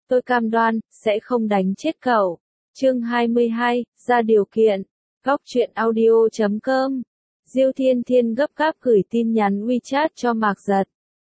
Tôi cam đoan, sẽ không đánh chết cậu. Chương 22, ra điều kiện. Góc truyện audio.com. Diêu Thiên Thiên gấp gáp gửi tin nhắn WeChat cho Mạc Giật.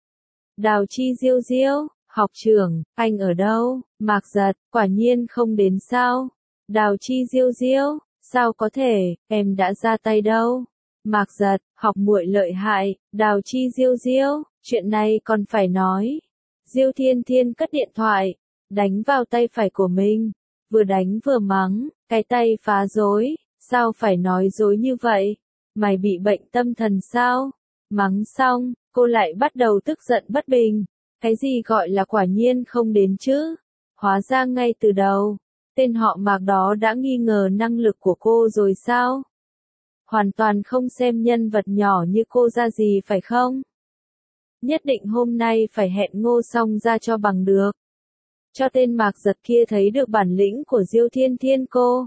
Đào Chi Diêu Diêu, học trưởng, anh ở đâu? Mạc Giật, quả nhiên không đến sao? Đào Chi Diêu Diêu, sao có thể, em đã ra tay đâu? Mạc Giật, học muội lợi hại. Đào Chi Diêu Diêu, chuyện này còn phải nói. Diêu Thiên Thiên cất điện thoại, đánh vào tay phải của mình, vừa đánh vừa mắng, cái tay phá rối, sao phải nói dối như vậy? Mày bị bệnh tâm thần sao? Mắng xong, cô lại bắt đầu tức giận bất bình. Cái gì gọi là quả nhiên không đến chứ? Hóa ra ngay từ đầu, tên họ Mạc đó đã nghi ngờ năng lực của cô rồi sao? Hoàn toàn không xem nhân vật nhỏ như cô ra gì phải không? Nhất định hôm nay phải hẹn Ngô Song ra cho bằng được. Cho tên Mạc Giật kia thấy được bản lĩnh của Diêu Thiên Thiên cô.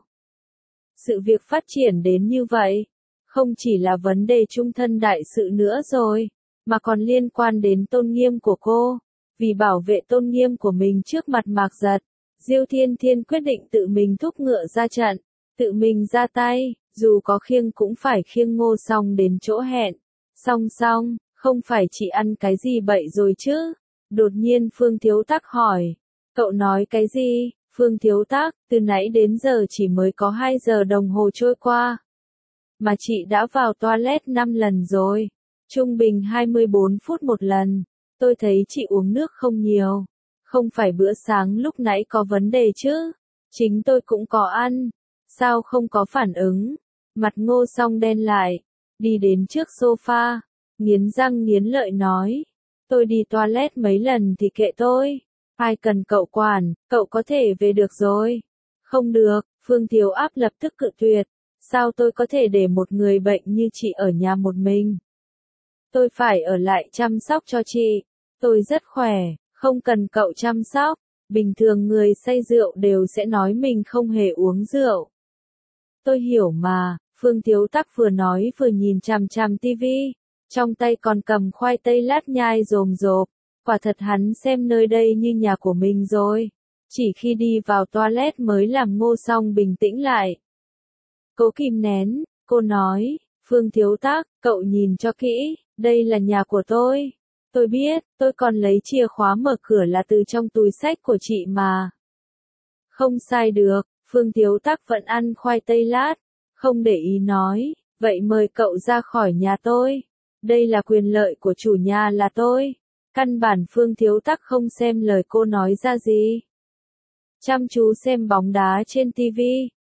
Sự việc phát triển đến như vậy, không chỉ là vấn đề chung thân đại sự nữa rồi, mà còn liên quan đến tôn nghiêm của cô. Vì bảo vệ tôn nghiêm của mình trước mặt Mạc Giật, Diêu Thiên Thiên quyết định tự mình thúc ngựa ra trận, tự mình ra tay, dù có khiêng cũng phải khiêng Ngô Song đến chỗ hẹn. Song, không phải chỉ ăn cái gì bậy rồi chứ? Đột nhiên Phương Thiếu Tắc hỏi. Cậu nói cái gì? Phương Thiếu Tắc, từ nãy đến giờ chỉ mới có 2 giờ đồng hồ trôi qua. Mà chị đã vào toilet 5 lần rồi. Trung bình 24 phút một lần. Tôi thấy chị uống nước không nhiều. Không phải bữa sáng lúc nãy có vấn đề chứ? Chính tôi cũng có ăn. Sao không có phản ứng? Mặt Ngô Song đen lại. Đi đến trước sofa. Nghiến răng nghiến lợi nói. Tôi đi toilet mấy lần thì kệ tôi. Ai cần cậu quản, cậu có thể về được rồi. Không được, Phương Thiếu Áp lập tức cự tuyệt. Sao tôi có thể để một người bệnh như chị ở nhà một mình? Tôi phải ở lại chăm sóc cho chị. Tôi rất khỏe, không cần cậu chăm sóc. Bình thường người say rượu đều sẽ nói mình không hề uống rượu. Tôi hiểu mà, Phương Thiếu Tắc vừa nói vừa nhìn chằm chằm tivi. Trong tay còn cầm khoai tây lát nhai rồm rộp. Quả thật hắn xem nơi đây như nhà của mình rồi. Chỉ khi đi vào toilet mới làm Ngô Song bình tĩnh lại. Cố kìm nén, cô nói, Phương Thiếu Tắc, cậu nhìn cho kỹ, đây là nhà của tôi. Tôi biết, tôi còn lấy chìa khóa mở cửa là từ trong túi xách của chị mà. Không sai được, Phương Thiếu Tắc vẫn ăn khoai tây lát, không để ý nói, vậy mời cậu ra khỏi nhà tôi. Đây là quyền lợi của chủ nhà là tôi. Căn bản Phương Thiếu Tắc không xem lời cô nói ra gì. Chăm chú xem bóng đá trên TV.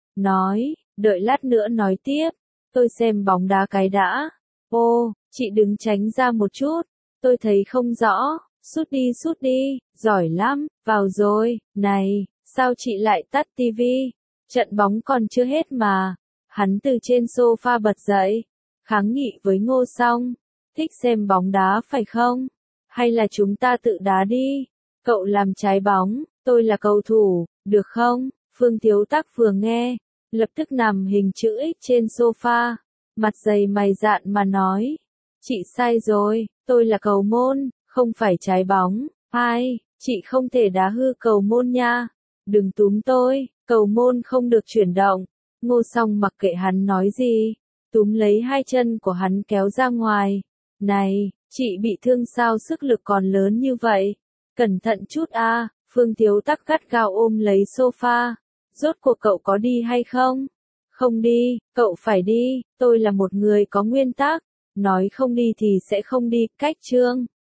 Nói, đợi lát nữa nói tiếp. Tôi xem bóng đá cái đã. Ô, chị đứng tránh ra một chút. Tôi thấy không rõ. Sút đi, giỏi lắm, vào rồi. Này, sao chị lại tắt TV? Trận bóng còn chưa hết mà. Hắn từ trên sofa bật dậy. Kháng nghị với Ngô Song. Thích xem bóng đá phải không? Hay là chúng ta tự đá đi? Cậu làm trái bóng, tôi là cầu thủ, được không? Phương Thiếu Tắc vừa nghe, lập tức nằm hình chữ X trên sofa, mặt dày mày dạn mà nói. Chị sai rồi, tôi là cầu môn, không phải trái bóng. Ai, chị không thể đá hư cầu môn nha. Đừng túm tôi, cầu môn không được chuyển động. Ngô Song mặc kệ hắn nói gì, túm lấy 2 chân của hắn kéo ra ngoài. Này, chị bị thương sao sức lực còn lớn như vậy? Cẩn thận chút a. Phương Thiếu Tắc gắt gao ôm lấy sofa. Rốt cuộc cậu có đi hay không? Không đi, cậu phải đi, tôi là một người có nguyên tắc. Nói không đi thì sẽ không đi, cách chương.